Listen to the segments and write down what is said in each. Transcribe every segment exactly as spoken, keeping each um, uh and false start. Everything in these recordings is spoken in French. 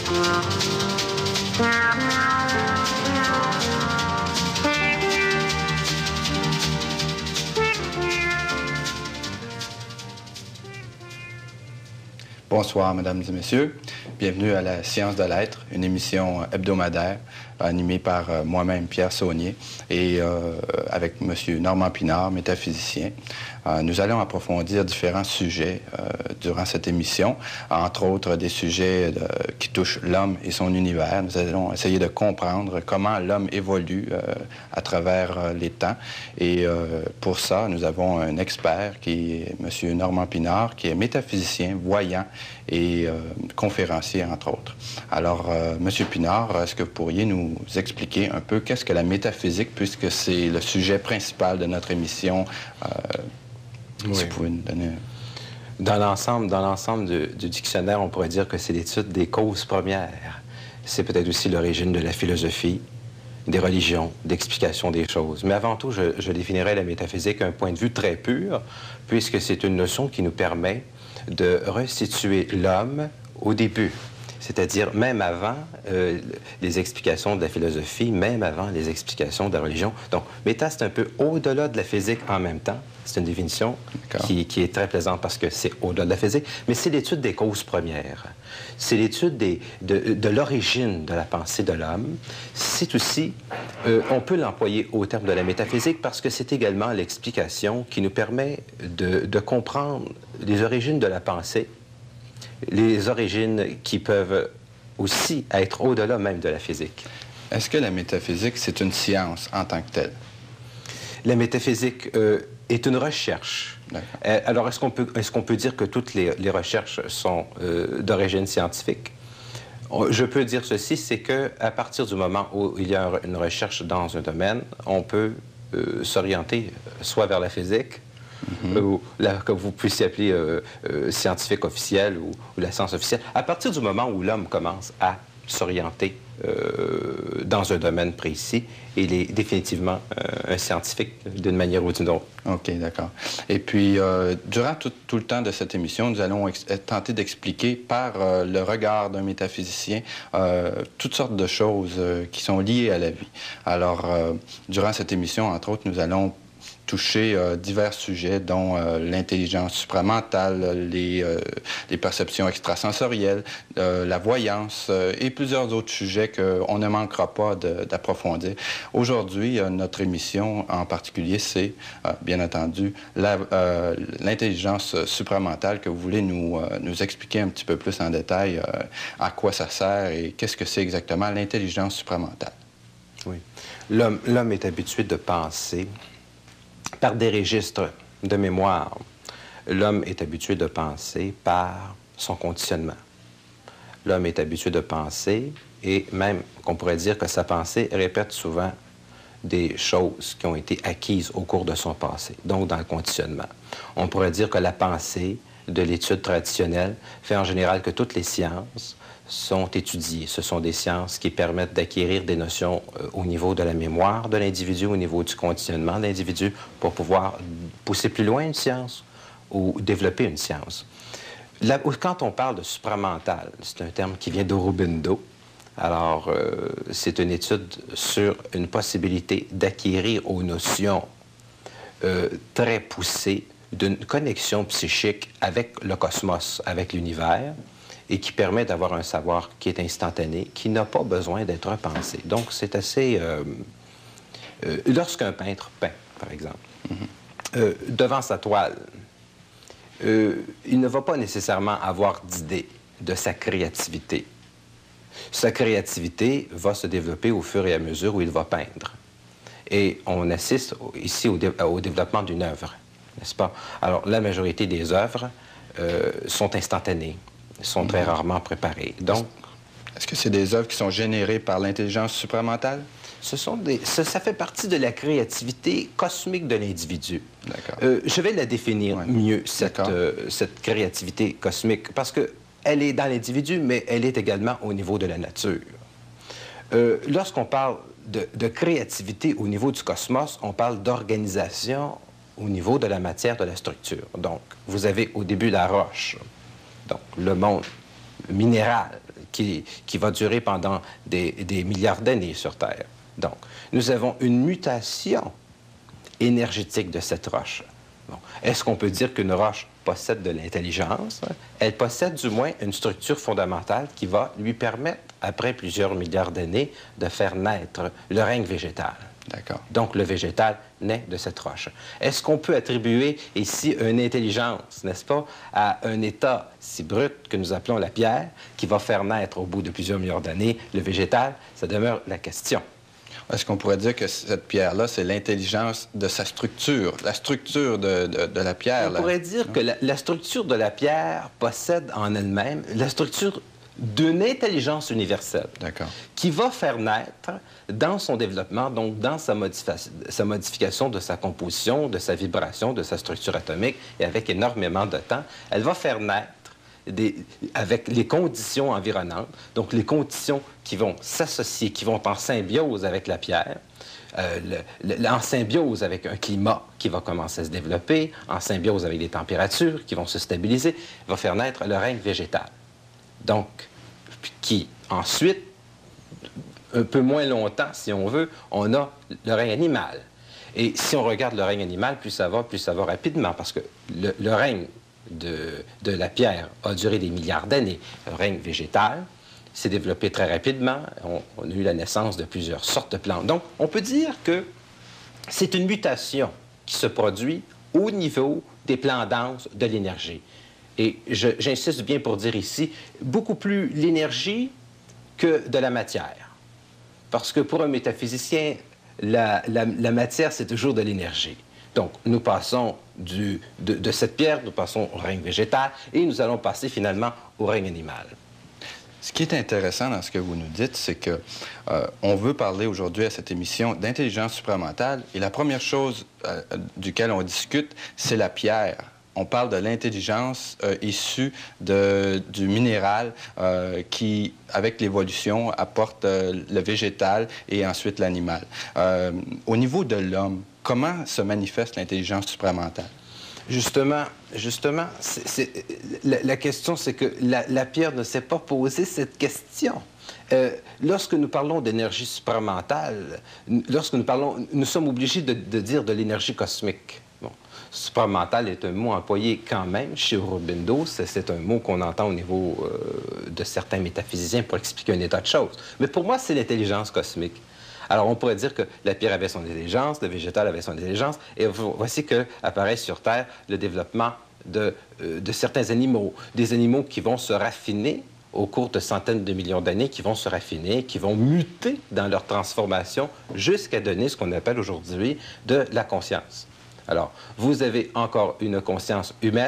Bonsoir, mesdames et messieurs. Bienvenue à la Science de l'être, une émission hebdomadaire animée par euh, moi-même, Pierre Saunier, et euh, avec M. Normand Pinard, métaphysicien. Euh, nous allons approfondir différents sujets euh, durant cette émission, entre autres des sujets de, qui touchent l'homme et son univers. Nous allons essayer de comprendre comment l'homme évolue euh, à travers euh, les temps. Et euh, pour ça, nous avons un expert qui est M. Normand Pinard, qui est métaphysicien, voyant et euh, conférencier, entre autres. Alors, euh, M. Pinard, est-ce que vous pourriez nous expliquer un peu qu'est-ce que la métaphysique, puisque c'est le sujet principal de notre émission? Euh, oui. Si vous pouvez nous donner... Dans l'ensemble, dans l'ensemble du, du dictionnaire, on pourrait dire que c'est l'étude des causes premières. C'est peut-être aussi l'origine de la philosophie, des religions, d'explication des choses. Mais avant tout, je, je définirais la métaphysique d'un point de vue très pur, puisque c'est une notion qui nous permet de restituer l'homme au début, c'est-à-dire même avant euh, les explications de la philosophie, même avant les explications de la religion. Donc, méta, c'est un peu au-delà de la physique en même temps. C'est une définition qui, qui est très plaisante parce que c'est au-delà de la physique, mais c'est l'étude des causes premières. C'est l'étude des, de, de l'origine de la pensée de l'homme. C'est aussi, euh, on peut l'employer au terme de la métaphysique parce que c'est également l'explication qui nous permet de, de comprendre les origines de la pensée, les origines qui peuvent aussi être au-delà même de la physique. Est-ce que la métaphysique, c'est une science en tant que telle? La métaphysique euh, est une recherche. Euh, alors, est-ce qu'on peut, est-ce qu'on peut dire que toutes les, les recherches sont euh, d'origine scientifique? Je peux dire ceci, c'est qu'à partir du moment où il y a une recherche dans un domaine, on peut euh, s'orienter soit vers la physique, Mm-hmm. ou la, que vous puissiez appeler euh, euh, scientifique officielle ou, ou la science officielle, à partir du moment où l'homme commence à s'orienter euh, dans un domaine précis, il est définitivement euh, un scientifique d'une manière ou d'une autre. OK, d'accord. Et puis, euh, durant tout, tout le temps de cette émission, nous allons tenter d'expliquer par euh, le regard d'un métaphysicien euh, toutes sortes de choses euh, qui sont liées à la vie. Alors, euh, durant cette émission, entre autres, nous allons toucher euh, divers sujets, dont euh, l'intelligence supramentale, les, euh, les perceptions extrasensorielles, euh, la voyance euh, et plusieurs autres sujets qu'on ne manquera pas d'approfondir. Aujourd'hui, euh, notre émission en particulier, c'est, euh, bien entendu, l'intelligence euh, supramentale que vous voulez nous, euh, nous expliquer un petit peu plus en détail euh, à quoi ça sert et qu'est-ce que c'est exactement l'intelligence supramentale. Oui. L'homme, l'homme est habitué de penser par des registres de mémoire. L'homme est habitué de penser par son conditionnement. L'homme est habitué de penser, et même qu'on pourrait dire que sa pensée répète souvent des choses qui ont été acquises au cours de son passé, donc dans le conditionnement. On pourrait dire que la pensée de l'étude traditionnelle fait en général que toutes les sciences sont étudiées. Ce sont des sciences qui permettent d'acquérir des notions euh, au niveau de la mémoire de l'individu, au niveau du conditionnement de l'individu, pour pouvoir pousser plus loin une science ou développer une science. Là, quand on parle de supramental, c'est un terme qui vient d'Aurobindo. Alors, euh, c'est une étude sur une possibilité d'acquérir aux notions euh, très poussées d'une connexion psychique avec le cosmos, avec l'univers, et qui permet d'avoir un savoir qui est instantané, qui n'a pas besoin d'être pensé. Donc, c'est assez... Euh, euh, lorsqu'un peintre peint, par exemple, mm-hmm. euh, devant sa toile, euh, il ne va pas nécessairement avoir d'idée de sa créativité. Sa créativité va se développer au fur et à mesure où il va peindre. Et on assiste ici au, dé au développement d'une œuvre, n'est-ce pas? Alors, la majorité des œuvres euh, sont instantanées, sont très rarement préparées. Donc, est-ce que c'est des œuvres qui sont générées par l'intelligence supramentale? Ce sont des, ça, ça fait partie de la créativité cosmique de l'individu. D'accord. Euh, je vais la définir ouais. mieux, cette, euh, cette créativité cosmique, parce qu'elle est dans l'individu, mais elle est également au niveau de la nature. Euh, Lorsqu'on parle de, de créativité au niveau du cosmos, on parle d'organisation au niveau de la matière, de la structure. Donc, vous avez au début la roche, donc le monde minéral, qui, qui va durer pendant des, des milliards d'années sur Terre. Donc, nous avons une mutation énergétique de cette roche. Bon. Est-ce qu'on peut dire qu'une roche possède de l'intelligence? Elle possède du moins une structure fondamentale qui va lui permettre, après plusieurs milliards d'années, de faire naître le règne végétal. D'accord. Donc, le végétal naît de cette roche. Est-ce qu'on peut attribuer ici une intelligence, n'est-ce pas, à un état si brut que nous appelons la pierre, qui va faire naître au bout de plusieurs milliards d'années le végétal? Ça demeure la question. Est-ce qu'on pourrait dire que cette pierre-là, c'est l'intelligence de sa structure, la structure de, de, de la pierre? On là. pourrait dire que la, la structure de la pierre possède en elle-même la structure d'une intelligence universelle. D'accord. Qui va faire naître dans son développement, donc dans sa, modifi- sa modification de sa composition, de sa vibration, de sa structure atomique, et avec énormément de temps, elle va faire naître Des, avec les conditions environnantes, donc les conditions qui vont s'associer, qui vont en symbiose avec la pierre, euh, le, le, en symbiose avec un climat qui va commencer à se développer, en symbiose avec des températures qui vont se stabiliser, va faire naître le règne végétal. Donc, qui ensuite, un peu moins longtemps, si on veut, on a le règne animal. Et si on regarde le règne animal, plus ça va, plus ça va rapidement, parce que le, le règne De, de la pierre a duré des milliards d'années. Le règne végétal s'est développé très rapidement. On, on a eu la naissance de plusieurs sortes de plantes. Donc, on peut dire que c'est une mutation qui se produit au niveau des plans denses de l'énergie. Et je, j'insiste bien pour dire ici, beaucoup plus l'énergie que de la matière. Parce que pour un métaphysicien, la, la, la matière, c'est toujours de l'énergie. Donc, nous passons du, de, de cette pierre, nous passons au règne végétal et nous allons passer finalement au règne animal. Ce qui est intéressant dans ce que vous nous dites, c'est que euh, on veut parler aujourd'hui à cette émission d'intelligence supramentale et la première chose euh, duquel on discute, c'est la pierre. On parle de l'intelligence euh, issue de, du minéral euh, qui, avec l'évolution, apporte euh, le végétal et ensuite l'animal. Euh, au niveau de l'homme, comment se manifeste l'intelligence supramentale? Justement, justement, c'est, c'est, la, la question, c'est que la, la pierre ne s'est pas posé cette question. Euh, lorsque nous parlons d'énergie supramentale, lorsque nous parlons, nous sommes obligés de, de dire de l'énergie cosmique. Bon. Supramental est un mot employé quand même chez Aurobindo. C'est, c'est un mot qu'on entend au niveau euh, de certains métaphysiciens pour expliquer un état de choses. Mais pour moi, c'est l'intelligence cosmique. Alors, on pourrait dire que la pierre avait son intelligence, le végétal avait son intelligence, et voici qu'apparaît sur Terre le développement de, euh, de certains animaux, des animaux qui vont se raffiner au cours de centaines de millions d'années, qui vont se raffiner, qui vont muter dans leur transformation jusqu'à donner ce qu'on appelle aujourd'hui de la conscience. Alors, vous avez encore une conscience humaine,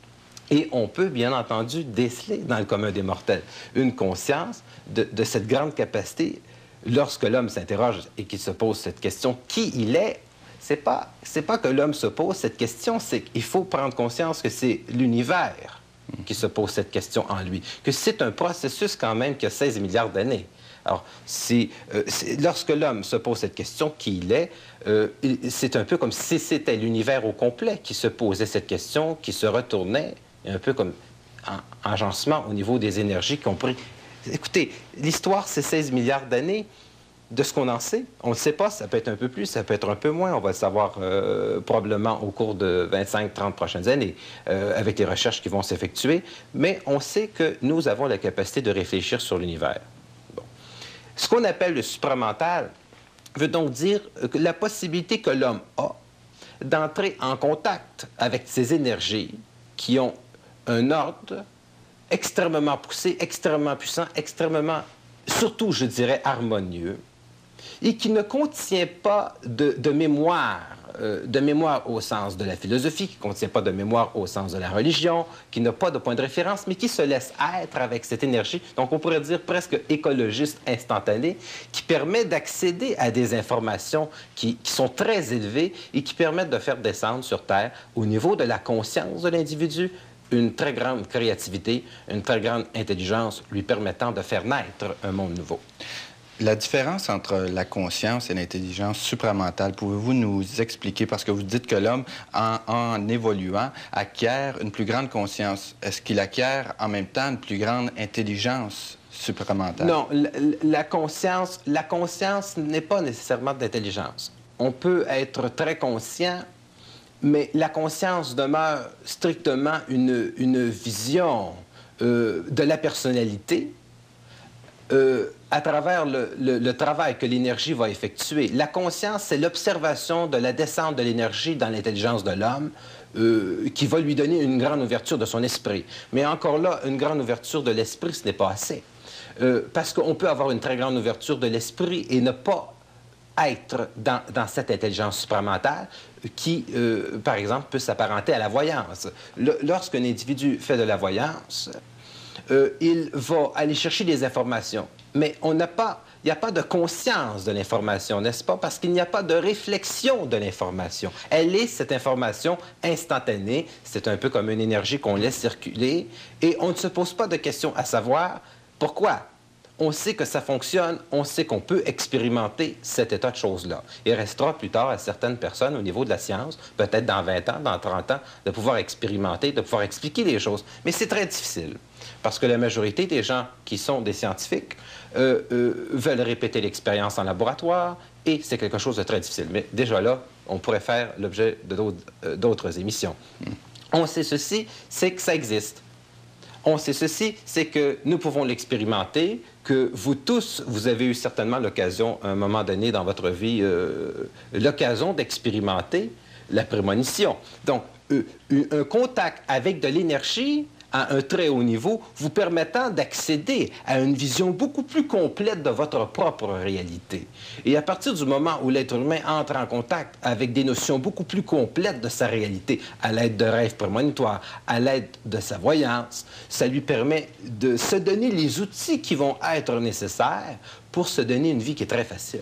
et on peut, bien entendu, déceler dans le commun des mortels une conscience de, de cette grande capacité. Lorsque l'homme s'interroge et qu'il se pose cette question, qui il est, c'est pas, c'est pas que l'homme se pose cette question, c'est qu'il faut prendre conscience que c'est l'univers qui se pose cette question en lui, que c'est un processus quand même qui a seize milliards d'années. Alors, c'est, euh, c'est, lorsque l'homme se pose cette question, qui il est, euh, c'est un peu comme si c'était l'univers au complet qui se posait cette question, qui se retournait, un peu comme un agencement au niveau des énergies qui ont pris. Écoutez, l'histoire, c'est seize milliards d'années. De ce qu'on en sait, on ne le sait pas, ça peut être un peu plus, ça peut être un peu moins. On va le savoir euh, probablement au cours de vingt-cinq trente prochaines années euh, avec les recherches qui vont s'effectuer. Mais on sait que nous avons la capacité de réfléchir sur l'univers. Bon. Ce qu'on appelle le supramental veut donc dire que la possibilité que l'homme a d'entrer en contact avec ces énergies qui ont un ordre extrêmement poussé, extrêmement puissant, extrêmement, surtout, je dirais, harmonieux, et qui ne contient pas de, de mémoire, euh, de mémoire au sens de la philosophie, qui ne contient pas de mémoire au sens de la religion, qui n'a pas de point de référence, mais qui se laisse être avec cette énergie, donc on pourrait dire presque écologiste instantané, qui permet d'accéder à des informations qui, qui sont très élevées et qui permettent de faire descendre sur Terre, au niveau de la conscience de l'individu, une très grande créativité, une très grande intelligence lui permettant de faire naître un monde nouveau. La différence entre la conscience et l'intelligence supramentale, pouvez-vous nous expliquer? Parce que vous dites que l'homme, en, en évoluant, acquiert une plus grande conscience. Est-ce qu'il acquiert en même temps une plus grande intelligence supramentale? Non, la, la conscience, la conscience n'est pas nécessairement de l'intelligence. On peut être très conscient, mais la conscience demeure strictement une, une vision euh, de la personnalité euh, à travers le, le, le travail que l'énergie va effectuer. La conscience, c'est l'observation de la descente de l'énergie dans l'intelligence de l'homme euh, qui va lui donner une grande ouverture de son esprit. Mais encore là, une grande ouverture de l'esprit, ce n'est pas assez. Euh, parce qu'on peut avoir une très grande ouverture de l'esprit et ne pas être dans, dans cette intelligence supramentale qui, euh, par exemple, peut s'apparenter à la voyance. Lorsqu'un individu fait de la voyance, euh, il va aller chercher des informations, mais on n'a pas, il n'y a pas de conscience de l'information, n'est-ce pas? Parce qu'il n'y a pas de réflexion de l'information. Elle est, cette information, instantanée. C'est un peu comme une énergie qu'on laisse circuler et on ne se pose pas de questions à savoir pourquoi. On sait que ça fonctionne, on sait qu'on peut expérimenter cet état de choses-là. Il restera plus tard à certaines personnes au niveau de la science, peut-être dans vingt ans, dans trente ans, de pouvoir expérimenter, de pouvoir expliquer les choses. Mais c'est très difficile, parce que la majorité des gens qui sont des scientifiques euh, euh, veulent répéter l'expérience en laboratoire, et c'est quelque chose de très difficile. Mais déjà là, on pourrait faire l'objet de d'autres euh, émissions. Mm. On sait ceci, c'est que ça existe. On sait ceci, c'est que nous pouvons l'expérimenter, que vous tous, vous avez eu certainement l'occasion, à un moment donné dans votre vie, euh, l'occasion d'expérimenter la prémonition. Donc, euh, un contact avec de l'énergie à un très haut niveau, vous permettant d'accéder à une vision beaucoup plus complète de votre propre réalité. Et à partir du moment où l'être humain entre en contact avec des notions beaucoup plus complètes de sa réalité, à l'aide de rêves prémonitoires, à l'aide de sa voyance, ça lui permet de se donner les outils qui vont être nécessaires pour se donner une vie qui est très facile.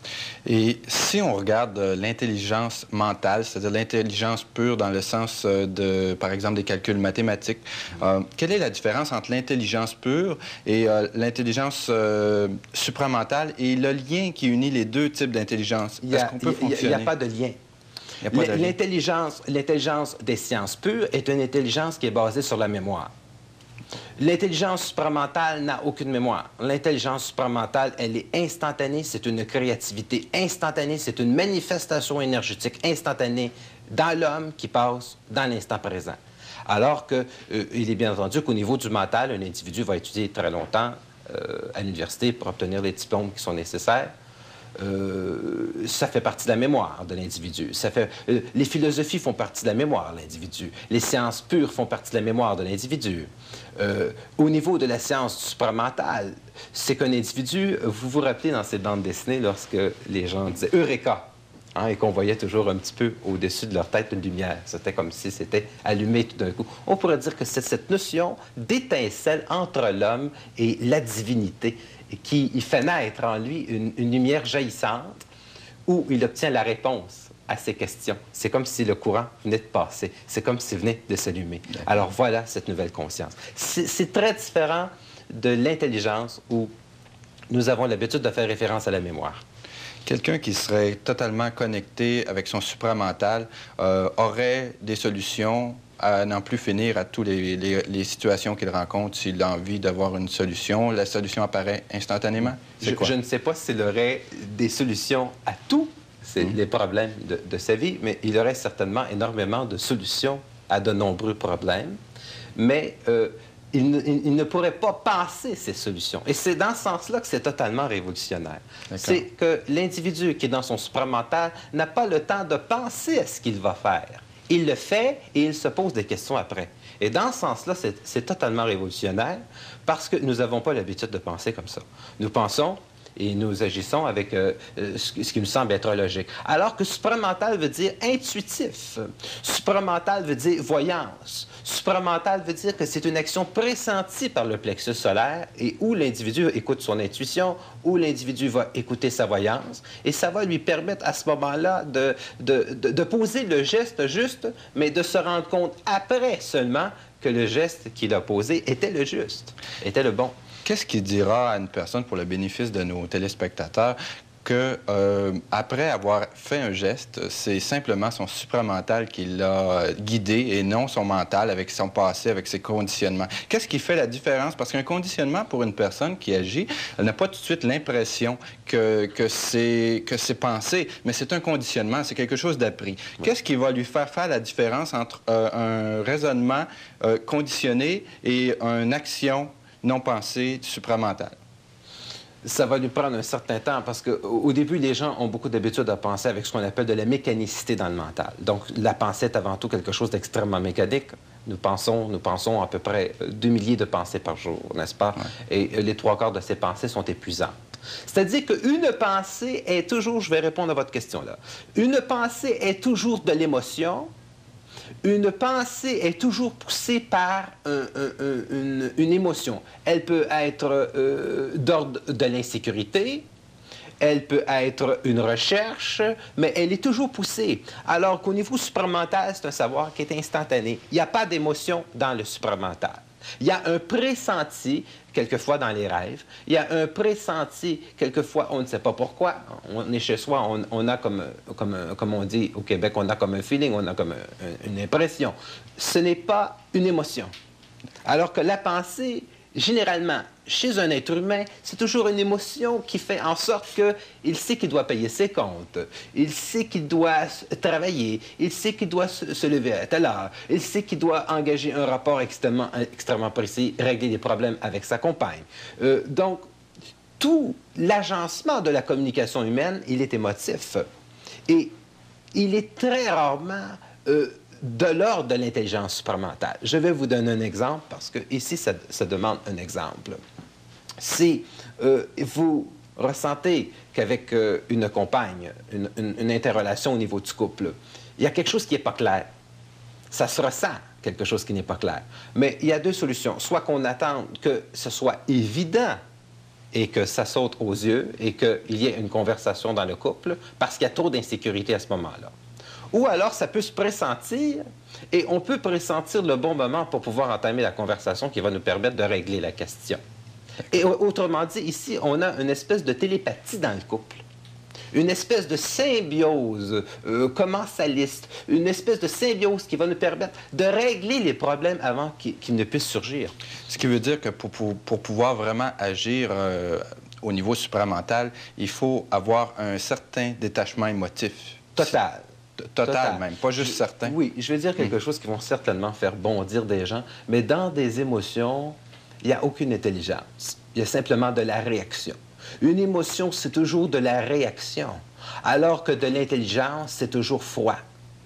Et si on regarde euh, l'intelligence mentale, c'est-à-dire l'intelligence pure dans le sens euh, de, par exemple, des calculs mathématiques, euh, quelle est la différence entre l'intelligence pure et euh, l'intelligence euh, supramentale et le lien qui unit les deux types d'intelligence? Est-ce qu'on peut fonctionner? Il n'y a pas de lien. L'intelligence, l'intelligence des sciences pures est une intelligence qui est basée sur la mémoire. L'intelligence supramentale n'a aucune mémoire. L'intelligence supramentale, elle est instantanée, c'est une créativité instantanée, c'est une manifestation énergétique instantanée dans l'homme qui passe dans l'instant présent. Alors qu'il euh, est bien entendu qu'au niveau du mental, un individu va étudier très longtemps euh, à l'université pour obtenir les diplômes qui sont nécessaires. Euh, ça fait partie de la mémoire de l'individu. Ça fait, euh, les philosophies font partie de la mémoire de l'individu. Les sciences pures font partie de la mémoire de l'individu. Euh, au niveau de la science supramentale, c'est qu'un individu, vous vous rappelez dans ces bandes dessinées lorsque les gens disaient « Eureka », hein, et qu'on voyait toujours un petit peu au-dessus de leur tête une lumière. C'était comme si c'était allumé tout d'un coup. On pourrait dire que c'est cette notion d'étincelle entre l'homme et la divinité qui il fait naître en lui une, une lumière jaillissante où il obtient la réponse à ces questions. C'est comme si le courant venait de passer. C'est comme s'il venait de s'allumer. Alors voilà cette nouvelle conscience. C'est très différent de l'intelligence où nous avons l'habitude de faire référence à la mémoire. Quelqu'un qui serait totalement connecté avec son supramental euh, aurait des solutions à n'en plus finir à toutes les, les, les situations qu'il rencontre. S'il a envie d'avoir une solution, la solution apparaît instantanément? Je, je ne sais pas s'il aurait des solutions à tous mmh. les problèmes de, de sa vie, mais il aurait certainement énormément de solutions à de nombreux problèmes. Mais euh, il, ne, il ne pourrait pas penser ces solutions. Et c'est dans ce sens-là que c'est totalement révolutionnaire. C'est que l'individu qui est dans son supramental n'a pas le temps de penser à ce qu'il va faire. Il le fait et il se pose des questions après. Et dans ce sens-là, c'est totalement révolutionnaire parce que nous n'avons pas l'habitude de penser comme ça. Nous pensons et nous agissons avec euh, ce qui nous semble être logique. Alors que supramental veut dire intuitif. Supramental veut dire voyance. Supramental veut dire que c'est une action pressentie par le plexus solaire et où l'individu écoute son intuition, où l'individu va écouter sa voyance, et ça va lui permettre à ce moment-là de, de, de, de poser le geste juste, mais de se rendre compte après seulement que le geste qu'il a posé était le juste, était le bon. Qu'est-ce qu'il dira à une personne, pour le bénéfice de nos téléspectateurs, que euh, après avoir fait un geste, c'est simplement son supramental qui l'a guidé et non son mental avec son passé, avec ses conditionnements. Qu'est-ce qui fait la différence? Parce qu'un conditionnement pour une personne qui agit, elle n'a pas tout de suite l'impression que, que c'est que c'est pensé, mais c'est un conditionnement, c'est quelque chose d'appris. Oui. Qu'est-ce qui va lui faire faire la différence entre euh, un raisonnement euh, conditionné et une action non pensée supramentale? Ça va lui prendre un certain temps parce qu'au début, les gens ont beaucoup d'habitude à penser avec ce qu'on appelle de la mécanicité dans le mental. Donc, la pensée est avant tout quelque chose d'extrêmement mécanique. Nous pensons, nous pensons à peu près deux milliers de pensées par jour, n'est-ce pas? Ouais. Et les trois quarts de ces pensées sont épuisantes. C'est-à-dire qu'une pensée est toujours, je vais répondre à votre question là, une pensée est toujours de l'émotion. Une pensée est toujours poussée par un, un, un, une, une émotion. Elle peut être euh, d'ordre de l'insécurité, elle peut être une recherche, mais elle est toujours poussée. Alors qu'au niveau supramental, c'est un savoir qui est instantané. Il n'y a pas d'émotion dans le supramental. Il y a un pressenti, quelquefois dans les rêves. Il y a un pressenti, quelquefois, on ne sait pas pourquoi. On est chez soi, on, on a comme, comme, comme on dit au Québec, on a comme un feeling, on a comme un, une impression. Ce n'est pas une émotion. Alors que la pensée, généralement, chez un être humain, c'est toujours une émotion qui fait en sorte qu'il sait qu'il doit payer ses comptes, il sait qu'il doit travailler, il sait qu'il doit se, se lever à telle heure, il sait qu'il doit engager un rapport extrêmement, extrêmement précis, régler des problèmes avec sa compagne. Euh, donc, tout l'agencement de la communication humaine, il est émotif. Et il est très rarement... Euh, de l'ordre de l'intelligence supramentale. Je vais vous donner un exemple parce que ici, ça, ça demande un exemple. Si euh, vous ressentez qu'avec euh, une compagne, une, une, une interrelation au niveau du couple, il y a quelque chose qui n'est pas clair. Ça se ressent, quelque chose qui n'est pas clair. Mais il y a deux solutions. Soit qu'on attende que ce soit évident et que ça saute aux yeux et qu'il y ait une conversation dans le couple parce qu'il y a trop d'insécurité à ce moment-là. Ou alors, ça peut se pressentir et on peut pressentir le bon moment pour pouvoir entamer la conversation qui va nous permettre de régler la question. Et autrement dit, ici, on a une espèce de télépathie dans le couple. Une espèce de symbiose euh, commensaliste, une espèce de symbiose qui va nous permettre de régler les problèmes avant qu'ils qu'ils ne puissent surgir. Ce qui veut dire que pour, pour, pour pouvoir vraiment agir euh, au niveau supramental, il faut avoir un certain détachement émotif. Total. Total, Total même, pas juste je, certain. Oui, je vais dire quelque mmh. chose qui va certainement faire bondir des gens, mais dans des émotions, il n'y a aucune intelligence. Il y a simplement de la réaction. Une émotion, c'est toujours de la réaction, alors que de l'intelligence, c'est toujours froid.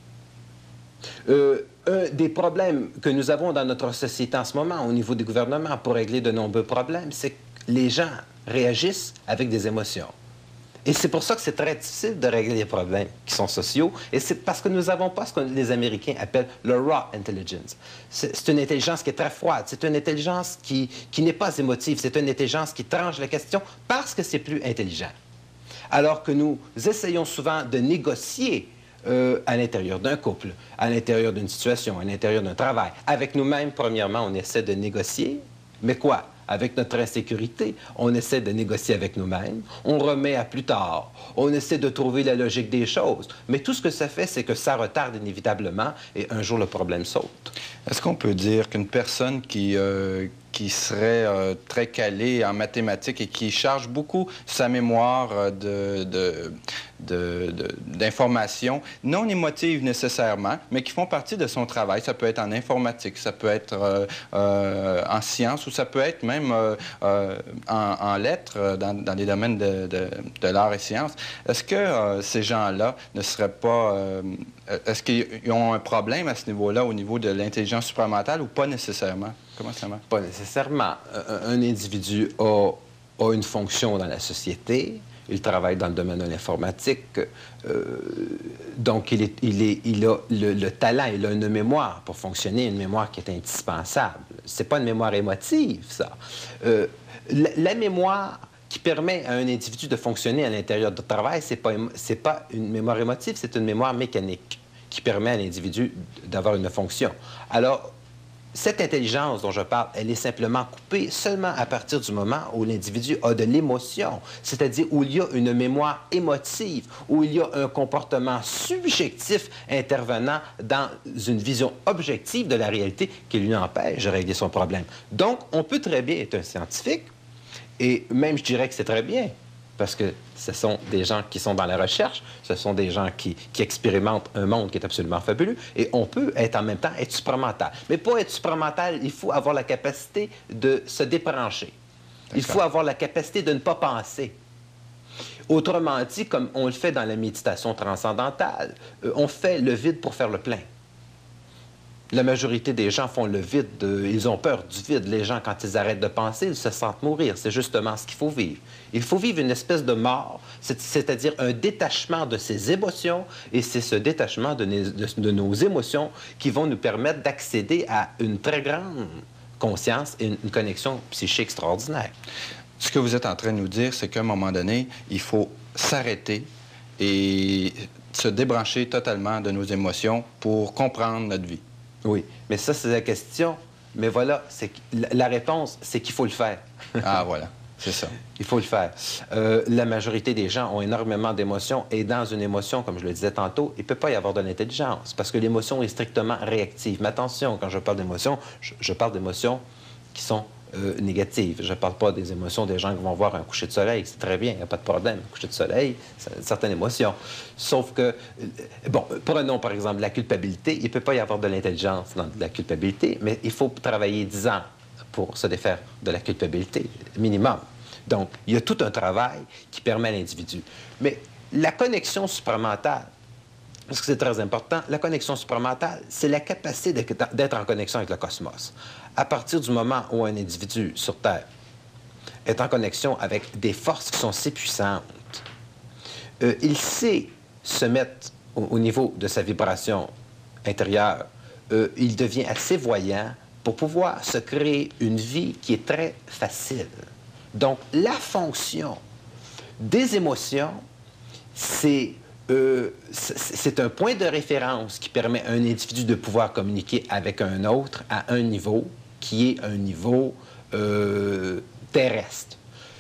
Euh, un des problèmes que nous avons dans notre société en ce moment, au niveau des gouvernements, pour régler de nombreux problèmes, c'est que les gens réagissent avec des émotions. Et c'est pour ça que c'est très difficile de régler les problèmes qui sont sociaux. Et c'est parce que nous n'avons pas ce que les Américains appellent le raw intelligence. C'est une intelligence qui est très froide. C'est une intelligence qui, qui n'est pas émotive. C'est une intelligence qui tranche la question parce que c'est plus intelligent. Alors que nous essayons souvent de négocier euh, à l'intérieur d'un couple, à l'intérieur d'une situation, à l'intérieur d'un travail. Avec nous-mêmes, premièrement, on essaie de négocier. Mais quoi? Avec notre insécurité, on essaie de négocier avec nous-mêmes, on remet à plus tard, on essaie de trouver la logique des choses. Mais tout ce que ça fait, c'est que ça retarde inévitablement et un jour, le problème saute. Est-ce qu'on peut dire qu'une personne qui, euh, qui serait euh, très calée en mathématiques et qui charge beaucoup sa mémoire de, de, de, de, d'informations non émotives nécessairement, mais qui font partie de son travail, ça peut être en informatique, ça peut être euh, euh, en sciences ou ça peut être même euh, euh, en, en lettres, dans, dans les domaines de, de, de l'art et sciences. Est-ce que euh, ces gens-là ne seraient pas... Euh, est-ce qu'ils ont un problème à ce niveau-là, au niveau de l'intelligence supramentale, ou pas nécessairement? Comment ça marche? Pas nécessairement. Un, un individu a, a une fonction dans la société, il travaille dans le domaine de l'informatique, euh, donc il, est, il, est, il a le, le talent, il a une mémoire pour fonctionner, une mémoire qui est indispensable. C'est pas une mémoire émotive, ça. Euh, la, la mémoire qui permet à un individu de fonctionner à l'intérieur du travail, c'est pas, c'est pas une mémoire émotive, c'est une mémoire mécanique qui permet à l'individu d'avoir une fonction. Alors, cette intelligence dont je parle, elle est simplement coupée seulement à partir du moment où l'individu a de l'émotion, c'est-à-dire où il y a une mémoire émotive, où il y a un comportement subjectif intervenant dans une vision objective de la réalité qui lui empêche de régler son problème. Donc, on peut très bien être un scientifique, et même je dirais que c'est très bien, parce que ce sont des gens qui sont dans la recherche, ce sont des gens qui, qui expérimentent un monde qui est absolument fabuleux, et on peut être en même temps être supramental. Mais pour être supramental, il faut avoir la capacité de se débrancher. Il faut avoir la capacité de ne pas penser. Autrement dit, comme on le fait dans la méditation transcendantale, euh, on fait le vide pour faire le plein. La majorité des gens font le vide, de, ils ont peur du vide. Les gens, quand ils arrêtent de penser, ils se sentent mourir. C'est justement ce qu'il faut vivre. Il faut vivre une espèce de mort, c'est-à-dire un détachement de ses émotions, et c'est ce détachement de, de, de nos émotions qui vont nous permettre d'accéder à une très grande conscience et une, une connexion psychique extraordinaire. Ce que vous êtes en train de nous dire, c'est qu'à un moment donné, il faut s'arrêter et se débrancher totalement de nos émotions pour comprendre notre vie. Oui, mais ça, c'est la question. Mais voilà, c'est la réponse, c'est qu'il faut le faire. Ah, voilà, c'est ça. Il faut le faire. Euh, la majorité des gens ont énormément d'émotions, et dans une émotion, comme je le disais tantôt, il ne peut pas y avoir de l'intelligence, parce que l'émotion est strictement réactive. Mais attention, quand je parle d'émotions, je, je parle d'émotions qui sont euh, négatives. Je ne parle pas des émotions des gens qui vont voir un coucher de soleil, c'est très bien, il n'y a pas de problème. Un coucher de soleil, c'est une certaine émotion. Sauf que, euh, bon, prenons par exemple la culpabilité. Il ne peut pas y avoir de l'intelligence dans la culpabilité, mais il faut travailler dix ans pour se défaire de la culpabilité, minimum. Donc, il y a tout un travail qui permet à l'individu. Mais la connexion supramentale, parce que c'est très important, la connexion supramentale, c'est la capacité d'être en connexion avec le cosmos. À partir du moment où un individu sur Terre est en connexion avec des forces qui sont si puissantes, euh, il sait se mettre au, au niveau de sa vibration intérieure, euh, il devient assez voyant pour pouvoir se créer une vie qui est très facile. Donc, la fonction des émotions, c'est euh, c'est un point de référence qui permet à un individu de pouvoir communiquer avec un autre à un niveau qui est un niveau euh, terrestre.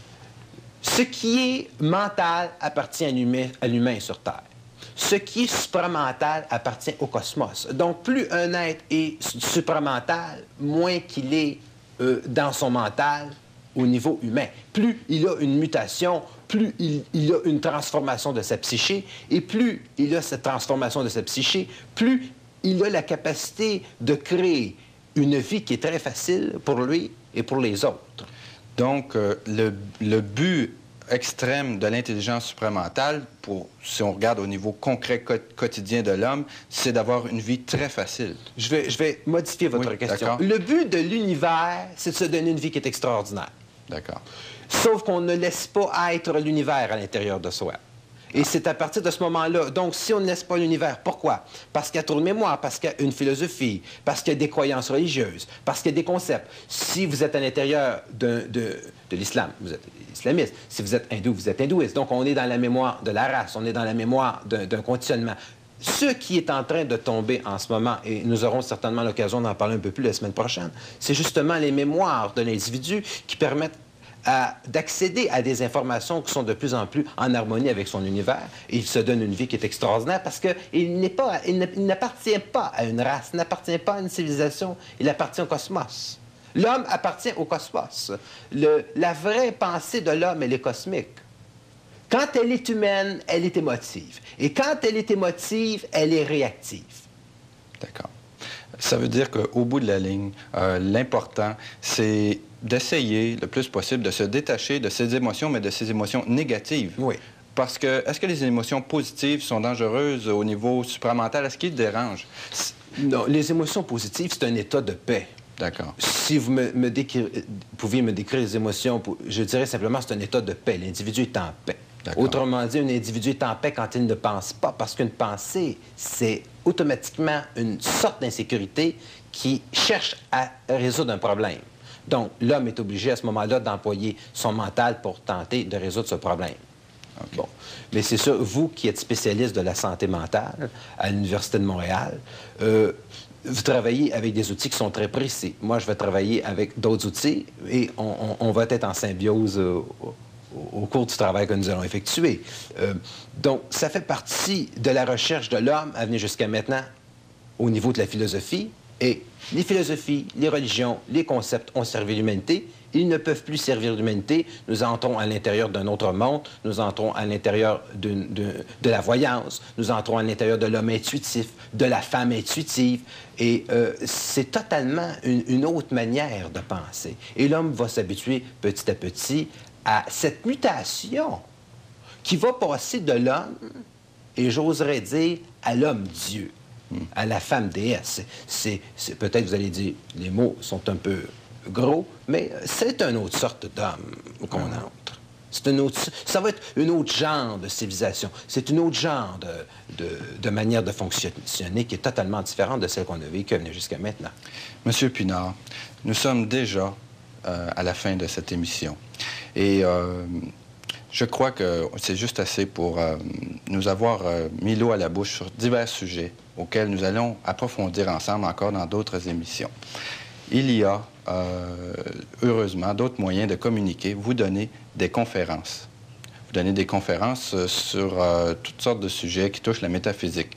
Ce qui est mental appartient à l'humain sur Terre. Ce qui est supramental appartient au cosmos. Donc, plus un être est supramental, moins qu'il est euh, dans son mental, au niveau humain. Plus il a une mutation, plus il, il a une transformation de sa psyché, et plus il a cette transformation de sa psyché, plus il a la capacité de créer une vie qui est très facile pour lui et pour les autres. Donc, euh, le, le but extrême de l'intelligence supramentale, pour, si on regarde au niveau concret co quotidien de l'homme, c'est d'avoir une vie très facile. Je vais, je vais modifier votre oui, question. Le but de l'univers, c'est de se donner une vie qui est extraordinaire. D'accord. Sauf qu'on ne laisse pas être l'univers à l'intérieur de soi. Et ah. c'est à partir de ce moment-là. Donc, si on ne laisse pas l'univers, pourquoi? Parce qu'il y a trop de mémoire, parce qu'il y a une philosophie, parce qu'il y a des croyances religieuses, parce qu'il y a des concepts. Si vous êtes à l'intérieur de, de, de l'islam, vous êtes islamiste. Si vous êtes hindou, vous êtes hindouiste. Donc, on est dans la mémoire de la race, on est dans la mémoire d'un conditionnement. Ce qui est en train de tomber en ce moment, et nous aurons certainement l'occasion d'en parler un peu plus la semaine prochaine, c'est justement les mémoires de l'individu qui permettent d'accéder à des informations qui sont de plus en plus en harmonie avec son univers. Et il se donne une vie qui est extraordinaire parce qu'il n'est pas, il n'appartient pas à une race, il n'appartient pas à une civilisation, il appartient au cosmos. L'homme appartient au cosmos. Le, la vraie pensée de l'homme, elle est cosmique. Quand elle est humaine, elle est émotive. Et quand elle est émotive, elle est réactive. D'accord. Ça veut dire qu'au bout de la ligne, euh, l'important, c'est d'essayer le plus possible de se détacher de ces émotions, mais de ces émotions négatives. Oui. Parce que, est-ce que les émotions positives sont dangereuses au niveau supramental? Est-ce qu'ils dérangent? Non, les émotions positives, c'est un état de paix. D'accord. Si vous me, me décrire, pouviez me décrire les émotions, je dirais simplement que c'est un état de paix. L'individu est en paix. Autrement dit, un individu est en paix quand il ne pense pas, parce qu'une pensée, c'est automatiquement une sorte d'insécurité qui cherche à résoudre un problème. Donc, l'homme est obligé à ce moment-là d'employer son mental pour tenter de résoudre ce problème. Okay. Bon. Mais c'est sûr, vous qui êtes spécialiste de la santé mentale à l'Université de Montréal, euh, vous travaillez avec des outils qui sont très précis. Moi, je vais travailler avec d'autres outils et on, on, on va être en symbiose euh, au, au cours du travail que nous allons effectuer. Euh, donc, ça fait partie de la recherche de l'homme à venir jusqu'à maintenant au niveau de la philosophie. Et les philosophies, les religions, les concepts ont servi l'humanité. Ils ne peuvent plus servir l'humanité. Nous entrons à l'intérieur d'un autre monde. Nous entrons à l'intérieur de, de, de la voyance. Nous entrons à l'intérieur de l'homme intuitif, de la femme intuitive. Et euh, c'est totalement une, une autre manière de penser. Et l'homme va s'habituer petit à petit à cette mutation qui va passer de l'homme, et j'oserais dire, à l'homme-dieu. À la femme déesse. C'est, c'est, peut-être vous allez dire, les mots sont un peu gros, mais c'est une autre sorte d'homme qu'on mmh. entre. C'est une autre, ça va être un autre genre de civilisation. C'est une autre genre de, de, de manière de fonctionner qui est totalement différente de celle qu'on a vécue jusqu'à maintenant. Monsieur Pinard, nous sommes déjà euh, à la fin de cette émission. Et euh, je crois que c'est juste assez pour euh, nous avoir euh, mis l'eau à la bouche sur divers sujets auxquels nous allons approfondir ensemble encore dans d'autres émissions. Il y a, euh, heureusement, d'autres moyens de communiquer. Vous donnez des conférences. Vous donnez des conférences euh, sur euh, toutes sortes de sujets qui touchent la métaphysique.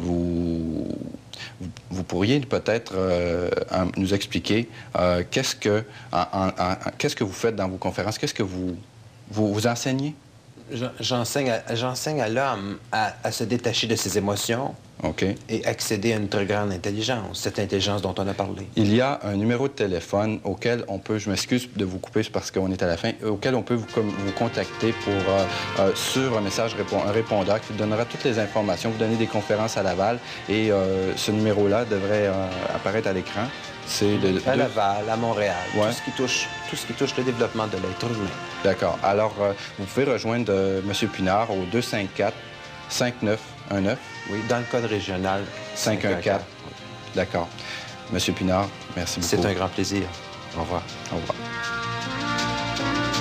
Vous, vous, vous pourriez peut-être euh, nous expliquer euh, qu'est-ce que, en, en, en, qu'est-ce que vous faites dans vos conférences, qu'est-ce que vous, vous, vous enseignez? J'enseigne à, j'enseigne à l'homme à, à se détacher de ses émotions. OK. Et accéder à une très grande intelligence, cette intelligence dont on a parlé. Il y a un numéro de téléphone auquel on peut, je m'excuse de vous couper parce qu'on est à la fin, auquel on peut vous, vous contacter pour, euh, euh, sur un message, répond, un répondeur qui vous donnera toutes les informations. Vous donnez des conférences à Laval et euh, ce numéro-là devrait euh, apparaître à l'écran. C'est de, à de... Laval, à Montréal, ouais. tout, ce qui touche, tout ce qui touche le développement de l'être humain. D'accord. Alors, euh, vous pouvez rejoindre euh, M. Pinard au deux cinq quatre, cinq neuf un neuf. Oui, dans le code régional cinq un quatre. D'accord. Monsieur Pinard, merci beaucoup. C'est un grand plaisir. Au revoir. Au revoir.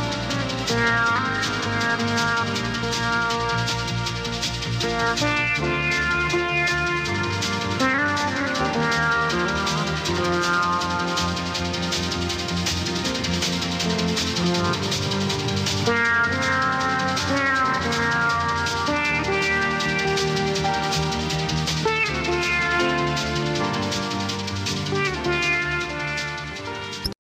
Thank you.